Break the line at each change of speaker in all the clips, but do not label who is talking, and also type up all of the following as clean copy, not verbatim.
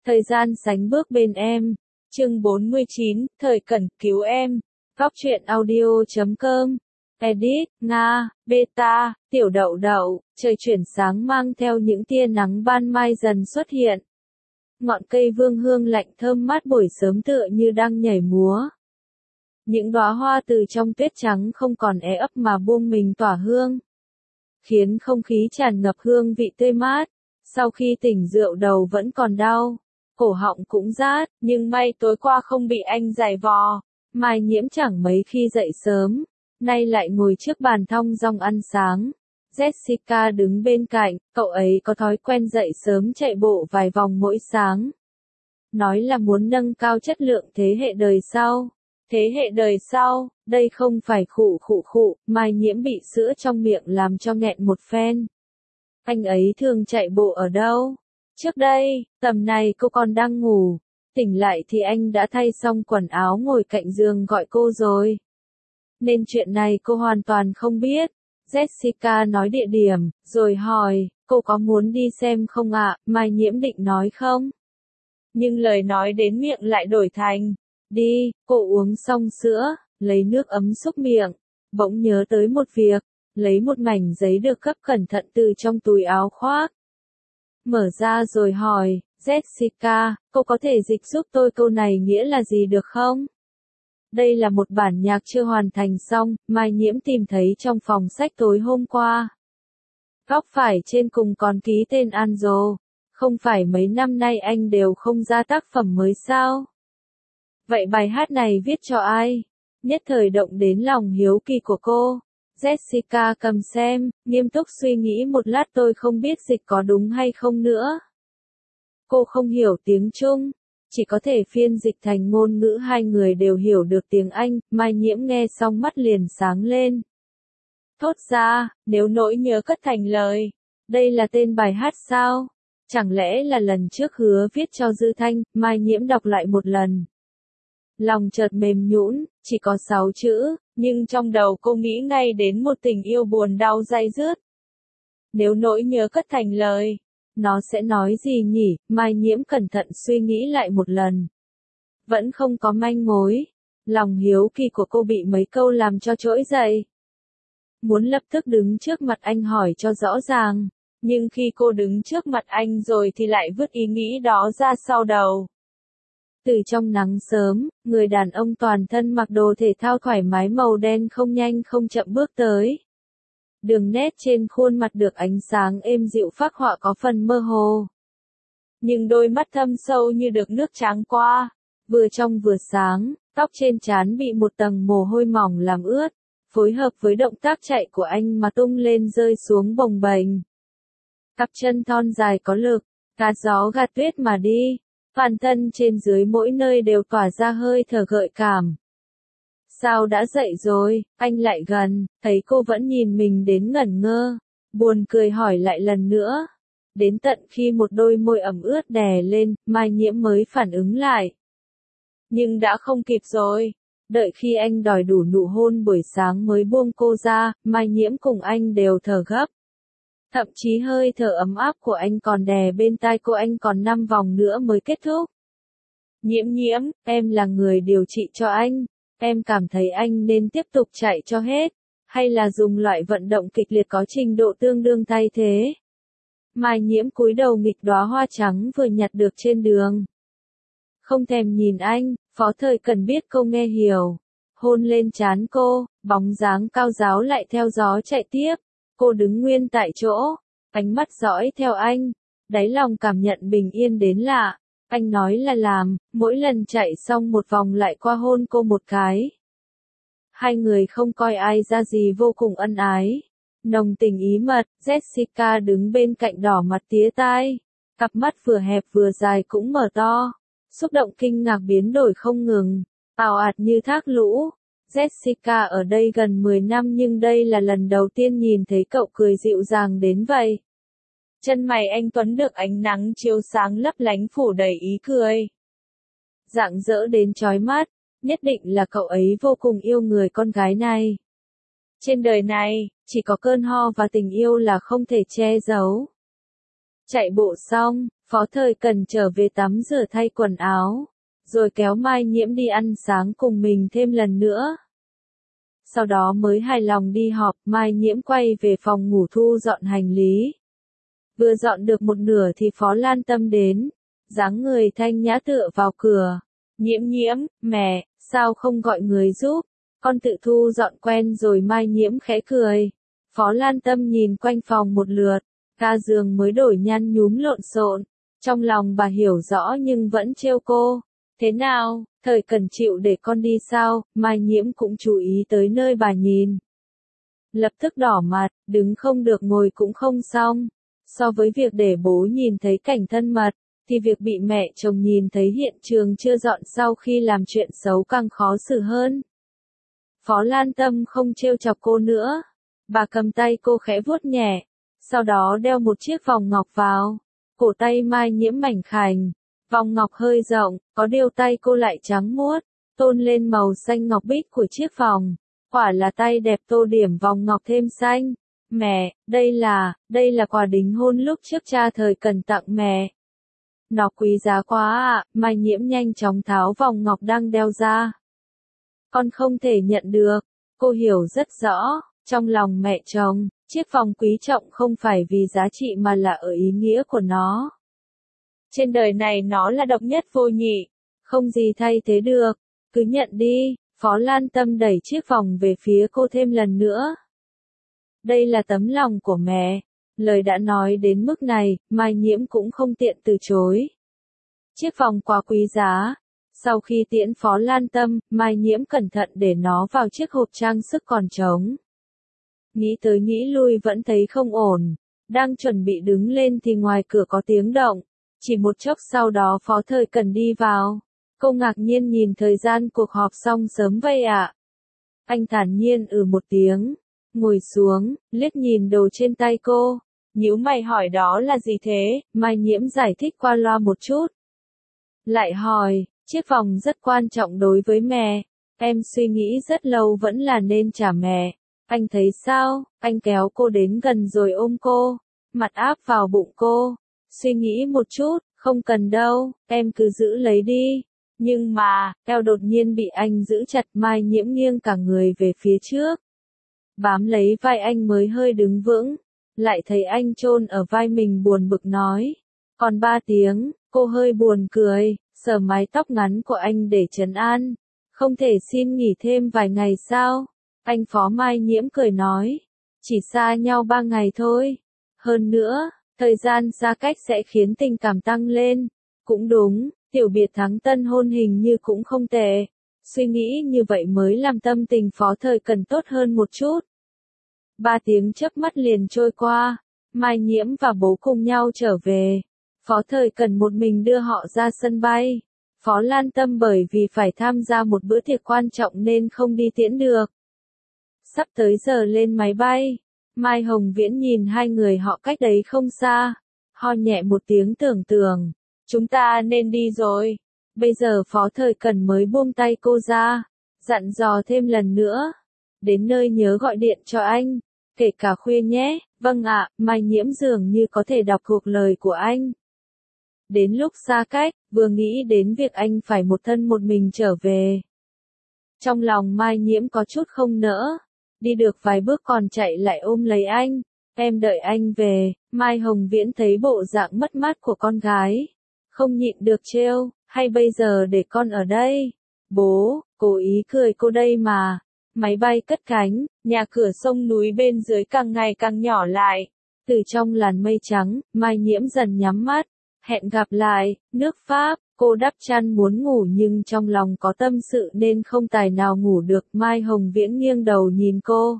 Thời gian sánh bước bên em. Chương 49, thời cần cứu em. Góc truyện audio.com. Edit, Nga, Beta, Tiểu Đậu Đậu, trời chuyển sáng mang theo những tia nắng ban mai dần xuất hiện. Ngọn cây vương hương lạnh thơm mát buổi sớm tựa như đang nhảy múa. Những đóa hoa từ trong tuyết trắng không còn é ấp mà buông mình tỏa hương, khiến không khí tràn ngập hương vị tươi mát. Sau khi tỉnh rượu đầu vẫn còn đau, cổ họng cũng rát, nhưng may tối qua không bị anh giày vò. Mai Nhiễm chẳng mấy khi dậy sớm, nay lại ngồi trước bàn thong dong ăn sáng. Jessica đứng bên cạnh, cậu ấy có thói quen dậy sớm chạy bộ vài vòng mỗi sáng. Nói là muốn nâng cao chất lượng thế hệ đời sau. Thế hệ đời sau, đây không phải khụ, Mai Nhiễm bị sữa trong miệng làm cho nghẹn một phen. Anh ấy thường chạy bộ ở đâu? Trước đây, tầm này cô còn đang ngủ, tỉnh lại thì anh đã thay xong quần áo ngồi cạnh giường gọi cô rồi. Nên chuyện này cô hoàn toàn không biết. Jessica nói địa điểm, rồi hỏi, cô có muốn đi xem không ạ? Mai Nhiễm định nói không. Nhưng lời nói đến miệng lại đổi thành, đi. Cô uống xong sữa, lấy nước ấm xúc miệng, bỗng nhớ tới một việc, lấy một mảnh giấy được gấp cẩn thận từ trong túi áo khoác. Mở ra rồi hỏi, Jessica, cô có thể dịch giúp tôi câu này nghĩa là gì được không? Đây là một bản nhạc chưa hoàn thành xong, Mai Nhiễm tìm thấy trong phòng sách tối hôm qua. Góc phải trên cùng còn ký tên Anjo. Không phải mấy năm nay anh đều không ra tác phẩm mới sao? Vậy bài hát này viết cho ai? Nhất thời động đến lòng hiếu kỳ của cô. Jessica cầm xem, nghiêm túc suy nghĩ một lát, tôi không biết dịch có đúng hay không nữa. Cô không hiểu tiếng Trung, chỉ có thể phiên dịch thành ngôn ngữ hai người đều hiểu được tiếng Anh. Mai Nhiễm nghe xong mắt liền sáng lên. Thốt ra, nếu nỗi nhớ cất thành lời. Đây là tên bài hát sao? Chẳng lẽ là lần trước hứa viết cho Dư Thanh? Mai Nhiễm đọc lại một lần. Lòng chợt mềm nhũn, chỉ có 6 chữ, nhưng trong đầu cô nghĩ ngay đến một tình yêu buồn đau day dứt. Nếu nỗi nhớ cất thành lời, nó sẽ nói gì nhỉ? Mai Nhiễm cẩn thận suy nghĩ lại một lần. Vẫn không có manh mối. Lòng hiếu kỳ của cô bị mấy câu làm cho trỗi dậy. Muốn lập tức đứng trước mặt anh hỏi cho rõ ràng. Nhưng khi cô đứng trước mặt anh rồi thì lại vứt ý nghĩ đó ra sau đầu. Từ trong nắng sớm, người đàn ông toàn thân mặc đồ thể thao thoải mái màu đen không nhanh không chậm bước tới. Đường nét trên khuôn mặt được ánh sáng êm dịu phác họa có phần mơ hồ. Nhưng đôi mắt thâm sâu như được nước tráng qua, vừa trong vừa sáng, tóc trên trán bị một tầng mồ hôi mỏng làm ướt, phối hợp với động tác chạy của anh mà tung lên rơi xuống bồng bềnh. Cặp chân thon dài có lực, gạt gió gạt tuyết mà đi, toàn thân trên dưới mỗi nơi đều tỏa ra hơi thở gợi cảm. Sao đã dậy rồi? Anh lại gần, thấy cô vẫn nhìn mình đến ngẩn ngơ, buồn cười hỏi lại lần nữa. Đến tận khi một đôi môi ẩm ướt đè lên, Mai Nhiễm mới phản ứng lại. Nhưng đã không kịp rồi. Đợi khi anh đòi đủ nụ hôn buổi sáng mới buông cô ra, Mai Nhiễm cùng anh đều thở gấp. Thậm chí hơi thở ấm áp của anh còn đè bên tai cô, anh còn 5 vòng nữa mới kết thúc. Nhiễm, em là người điều trị cho anh. Em cảm thấy anh nên tiếp tục chạy cho hết, hay là dùng loại vận động kịch liệt có trình độ tương đương thay thế. Mai Nhiễm cúi đầu nghịch đóa hoa trắng vừa nhặt được trên đường. Không thèm nhìn anh, Phó Thời Cần biết cô nghe hiểu. Hôn lên trán cô, bóng dáng cao ráo lại theo gió chạy tiếp. Cô đứng nguyên tại chỗ, ánh mắt dõi theo anh, đáy lòng cảm nhận bình yên đến lạ. Anh nói là làm, mỗi lần chạy xong một vòng lại qua hôn cô một cái. Hai người không coi ai ra gì, vô cùng ân ái. Nồng tình ý mật. Jessica đứng bên cạnh đỏ mặt tía tai. Cặp mắt vừa hẹp vừa dài cũng mở to. Xúc động kinh ngạc biến đổi không ngừng. Ào ạt như thác lũ. Jessica ở đây gần 10 năm nhưng đây là lần đầu tiên nhìn thấy cậu cười dịu dàng đến vậy. Chân mày anh Tuấn được ánh nắng chiếu sáng lấp lánh phủ đầy ý cười. Rạng rỡ đến chói mắt, nhất định là cậu ấy vô cùng yêu người con gái này. Trên đời này, chỉ có cơn ho và tình yêu là không thể che giấu. Chạy bộ xong, Phó Thời Cần trở về tắm rửa thay quần áo, rồi kéo Mai Nhiễm đi ăn sáng cùng mình thêm lần nữa. Sau đó mới hài lòng đi họp, Mai Nhiễm quay về phòng ngủ thu dọn hành lý. Vừa dọn được một nửa thì Phó Lan Tâm đến, dáng người thanh nhã tựa vào cửa. Nhiễm Nhiễm, mẹ, sao không gọi người giúp, con tự thu dọn quen rồi. Mai Nhiễm khẽ cười. Phó Lan Tâm nhìn quanh phòng một lượt, ga giường mới đổi nhăn nhúm lộn xộn. Trong lòng bà hiểu rõ nhưng vẫn trêu cô. Thế nào, Thời Cần chịu để con đi sao? Mai Nhiễm cũng chú ý tới nơi bà nhìn. Lập tức đỏ mặt, đứng không được ngồi cũng không xong. So với việc để bố nhìn thấy cảnh thân mật, thì việc bị mẹ chồng nhìn thấy hiện trường chưa dọn sau khi làm chuyện xấu càng khó xử hơn. Phó Lan Tâm không trêu chọc cô nữa. Bà cầm tay cô khẽ vuốt nhẹ, sau đó đeo một chiếc vòng ngọc vào. Cổ tay Mai Nhiễm mảnh khảnh, vòng ngọc hơi rộng, có điều tay cô lại trắng muốt, tôn lên màu xanh ngọc bích của chiếc vòng. Quả là tay đẹp tô điểm vòng ngọc thêm xanh. Mẹ, đây là quà đính hôn lúc trước cha Thời Cần tặng mẹ. Nó quý giá quá ạ. Mai Nhiễm nhanh chóng tháo vòng ngọc đang đeo ra. Con không thể nhận được. Cô hiểu rất rõ, trong lòng mẹ chồng, chiếc vòng quý trọng không phải vì giá trị mà là ở ý nghĩa của nó. Trên đời này nó là độc nhất vô nhị, không gì thay thế được, cứ nhận đi. Phó Lan Tâm đẩy chiếc vòng về phía cô thêm lần nữa. Đây là tấm lòng của mẹ. Lời đã nói đến mức này, Mai Nhiễm cũng không tiện từ chối. Chiếc vòng quá quý giá. Sau khi tiễn Phó Lan Tâm, Mai Nhiễm cẩn thận để nó vào chiếc hộp trang sức còn trống. Nghĩ tới nghĩ lui vẫn thấy không ổn. Đang chuẩn bị đứng lên thì ngoài cửa có tiếng động. Chỉ một chốc sau đó Phó Thời Cần đi vào. Cô ngạc nhiên nhìn thời gian cuộc họp xong sớm vậy ạ. Anh thản nhiên một tiếng. Ngồi xuống, liếc nhìn đồ trên tay cô. Nhíu mày hỏi đó là gì thế? Mai Nhiễm giải thích qua loa một chút. Lại hỏi, chiếc vòng rất quan trọng đối với mẹ. Em suy nghĩ rất lâu vẫn là nên trả mẹ. Anh thấy sao? Anh kéo cô đến gần rồi ôm cô. Mặt áp vào bụng cô. Suy nghĩ một chút, không cần đâu, em cứ giữ lấy đi. Nhưng mà, eo đột nhiên bị anh giữ chặt. Mai Nhiễm nghiêng cả người về phía trước. Bám lấy vai anh mới hơi đứng vững. Lại thấy anh chôn ở vai mình buồn bực nói. Còn 3 tiếng, cô hơi buồn cười, sờ mái tóc ngắn của anh để trấn an. Không thể xin nghỉ thêm vài ngày sao? Anh Phó. Mai Nhiễm cười nói. Chỉ xa nhau 3 ngày thôi. Hơn nữa, thời gian xa cách sẽ khiến tình cảm tăng lên. Cũng đúng, tiểu biệt thắng tân hôn hình như cũng không tệ. Suy nghĩ như vậy mới làm tâm tình Phó Thời Cần tốt hơn một chút. 3 tiếng chớp mắt liền trôi qua. Mai Nhiễm và bố cùng nhau trở về. Phó Thời Cần một mình đưa họ ra sân bay. Phó Lan Tâm bởi vì phải tham gia một bữa tiệc quan trọng nên không đi tiễn được. Sắp tới giờ lên máy bay. Mai Hồng Viễn nhìn hai người họ cách đấy không xa. Ho nhẹ một tiếng tưởng. Chúng ta nên đi rồi. Bây giờ Phó Thời Cần mới buông tay cô ra. Dặn dò thêm lần nữa. Đến nơi nhớ gọi điện cho anh. Kể cả khuya nhé. Vâng ạ. Mai Nhiễm dường như có thể đọc thuộc lời của anh. Đến lúc xa cách, vừa nghĩ đến việc anh phải một thân một mình trở về. Trong lòng Mai Nhiễm có chút không nỡ. Đi được vài bước còn chạy lại ôm lấy anh. Em đợi anh về. Mai Hồng Viễn thấy bộ dạng mất mát của con gái. Không nhịn được trêu, hay bây giờ để con ở đây? Bố, cố ý cười cô đây mà. Máy bay cất cánh, nhà cửa sông núi bên dưới càng ngày càng nhỏ lại. Từ trong làn mây trắng, Mai Nhiễm dần nhắm mắt. Hẹn gặp lại, nước Pháp. Cô đắp chăn muốn ngủ nhưng trong lòng có tâm sự nên không tài nào ngủ được. Mai Hồng Viễn nghiêng đầu nhìn cô.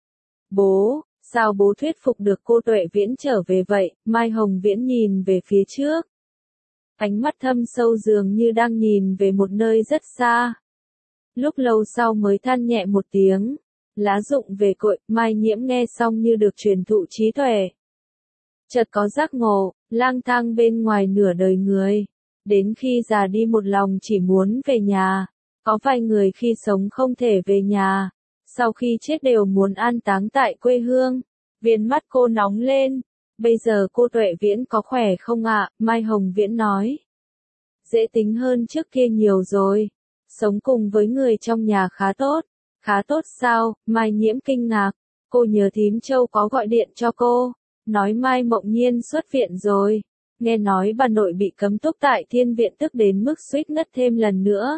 Bố, sao bố thuyết phục được cô Tuệ Viễn trở về vậy? Mai Hồng Viễn nhìn về phía trước. Ánh mắt thâm sâu dường như đang nhìn về một nơi rất xa. Lúc lâu sau mới than nhẹ một tiếng. Lá rụng về cội. Mai Nhiễm nghe xong như được truyền thụ trí tuệ. Chợt có giác ngộ, lang thang bên ngoài nửa đời người. Đến khi già đi một lòng chỉ muốn về nhà. Có vài người khi sống không thể về nhà. Sau khi chết đều muốn an táng tại quê hương. Viền mắt cô nóng lên. Bây giờ cô Tuệ Viễn có khỏe không ạ? Mai Hồng Viễn nói. Dễ tính hơn trước kia nhiều rồi. Sống cùng với người trong nhà khá tốt. Khá tốt sao? Mai Nhiễm kinh ngạc. Cô nhớ thím Châu có gọi điện cho cô. Nói Mai Mộng Nhiên xuất viện rồi. Nghe nói bà nội bị cấm túc tại thiên viện tức đến mức suýt ngất thêm lần nữa.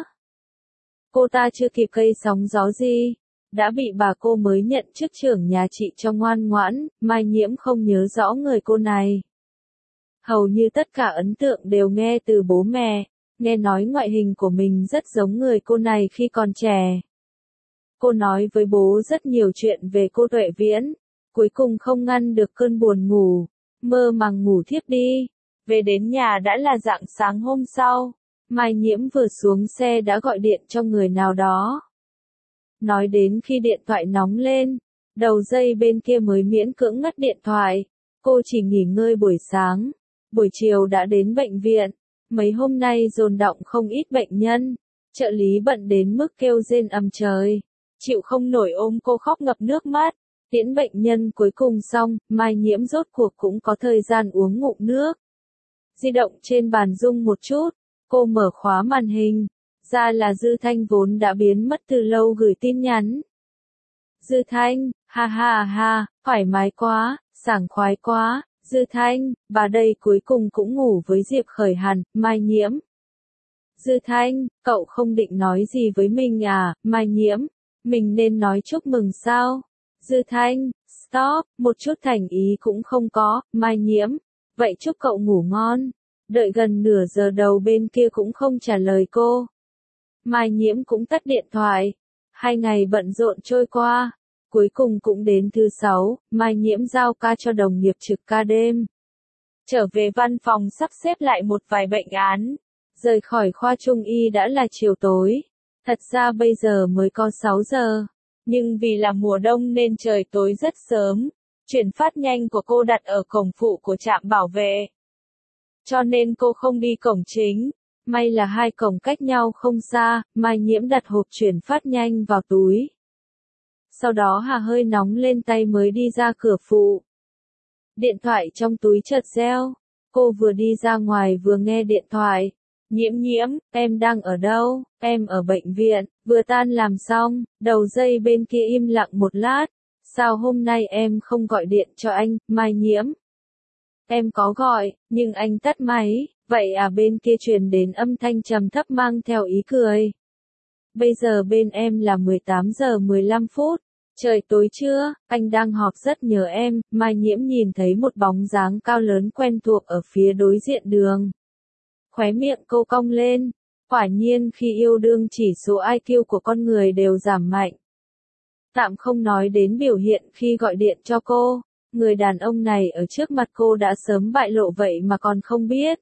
Cô ta chưa kịp gây sóng gió gì. Đã bị bà cô mới nhận chức trưởng nhà chị cho ngoan ngoãn. Mai Nhiễm không nhớ rõ người cô này. Hầu như tất cả ấn tượng đều nghe từ bố mẹ. Nghe nói ngoại hình của mình rất giống người cô này khi còn trẻ. Cô nói với bố rất nhiều chuyện về cô Tuệ Viễn. Cuối cùng không ngăn được cơn buồn ngủ. Mơ màng ngủ thiếp đi. Về đến nhà đã là rạng sáng hôm sau. Mai Nhiễm vừa xuống xe đã gọi điện cho người nào đó. Nói đến khi điện thoại nóng lên. Đầu dây bên kia mới miễn cưỡng ngắt điện thoại. Cô chỉ nghỉ ngơi buổi sáng. Buổi chiều đã đến bệnh viện. Mấy hôm nay dồn đọng không ít bệnh nhân. Trợ lý bận đến mức kêu rên ầm trời. Chịu không nổi ôm cô khóc ngập nước mắt. Tiễn bệnh nhân cuối cùng xong, Mai Nhiễm rốt cuộc cũng có thời gian uống ngụm nước. Di động trên bàn rung một chút. Cô mở khóa màn hình. Ra là Dư Thanh vốn đã biến mất từ lâu gửi tin nhắn. Dư Thanh, ha ha ha, thoải mái quá, sảng khoái quá. Dư Thanh, bà đây cuối cùng cũng ngủ với Diệp Khởi Hàn. Mai Nhiễm. Dư Thanh, cậu không định nói gì với mình à? Mai Nhiễm, mình nên nói chúc mừng sao? Dư Thanh, stop, một chút thành ý cũng không có. Mai Nhiễm, vậy chúc cậu ngủ ngon. Đợi gần nửa giờ đầu bên kia cũng không trả lời cô. Mai Nhiễm cũng tắt điện thoại. 2 ngày bận rộn trôi qua. Cuối cùng cũng đến thứ 6, Mai Nhiễm giao ca cho đồng nghiệp trực ca đêm. Trở về văn phòng sắp xếp lại một vài bệnh án. Rời khỏi khoa trung y đã là chiều tối. Thật ra bây giờ mới có 6 giờ. Nhưng vì là mùa đông nên trời tối rất sớm. Chuyển phát nhanh của cô đặt ở cổng phụ của trạm bảo vệ. Cho nên cô không đi cổng chính. May là 2 cổng cách nhau không xa, Mai Nhiễm đặt hộp chuyển phát nhanh vào túi. Sau đó hà hơi nóng lên tay mới đi ra cửa phụ. Điện thoại trong túi chợt reo. Cô vừa đi ra ngoài vừa nghe điện thoại. Nhiễm Nhiễm, em đang ở đâu? Em ở bệnh viện, vừa tan làm xong. Đầu dây bên kia im lặng một lát. Sao hôm nay em không gọi điện cho anh? Mai Nhiễm. Em có gọi, nhưng anh tắt máy. Vậy à? Bên kia truyền đến âm thanh trầm thấp mang theo ý cười. Bây giờ bên em là 18 giờ 15 phút. Trời tối chưa? Anh đang họp rất nhớ em. Mai Nhiễm nhìn thấy một bóng dáng cao lớn quen thuộc ở phía đối diện đường. Khóe miệng cô cong lên. Quả nhiên khi yêu đương chỉ số IQ của con người đều giảm mạnh. Tạm không nói đến biểu hiện khi gọi điện cho cô. Người đàn ông này ở trước mặt cô đã sớm bại lộ vậy mà còn không biết.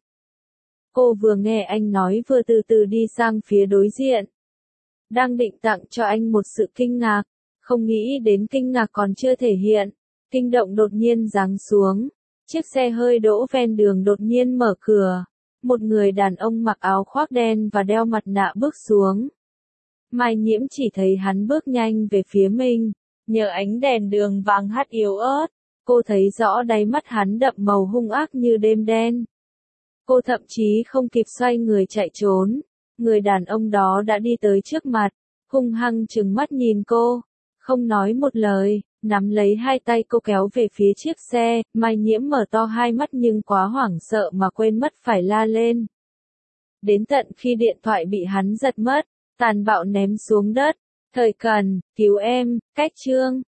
Cô vừa nghe anh nói vừa từ từ đi sang phía đối diện. Đang định tặng cho anh một sự kinh ngạc. Không nghĩ đến kinh ngạc còn chưa thể hiện. Kinh động đột nhiên giáng xuống. Chiếc xe hơi đỗ ven đường đột nhiên mở cửa. Một người đàn ông mặc áo khoác đen và đeo mặt nạ bước xuống. Mai Nhiễm chỉ thấy hắn bước nhanh về phía mình. Nhờ ánh đèn đường vàng hắt yếu ớt. Cô thấy rõ đáy mắt hắn đậm màu hung ác như đêm đen. Cô thậm chí không kịp xoay người chạy trốn. Người đàn ông đó đã đi tới trước mặt. Hung hăng trừng mắt nhìn cô. Không nói một lời, nắm lấy 2 tay cô kéo về phía chiếc xe. Mai Nhiễm mở to 2 mắt nhưng quá hoảng sợ mà quên mất phải la lên. Đến tận khi điện thoại bị hắn giật mất, tàn bạo ném xuống đất. Thời Cần, cứu em, cách chương.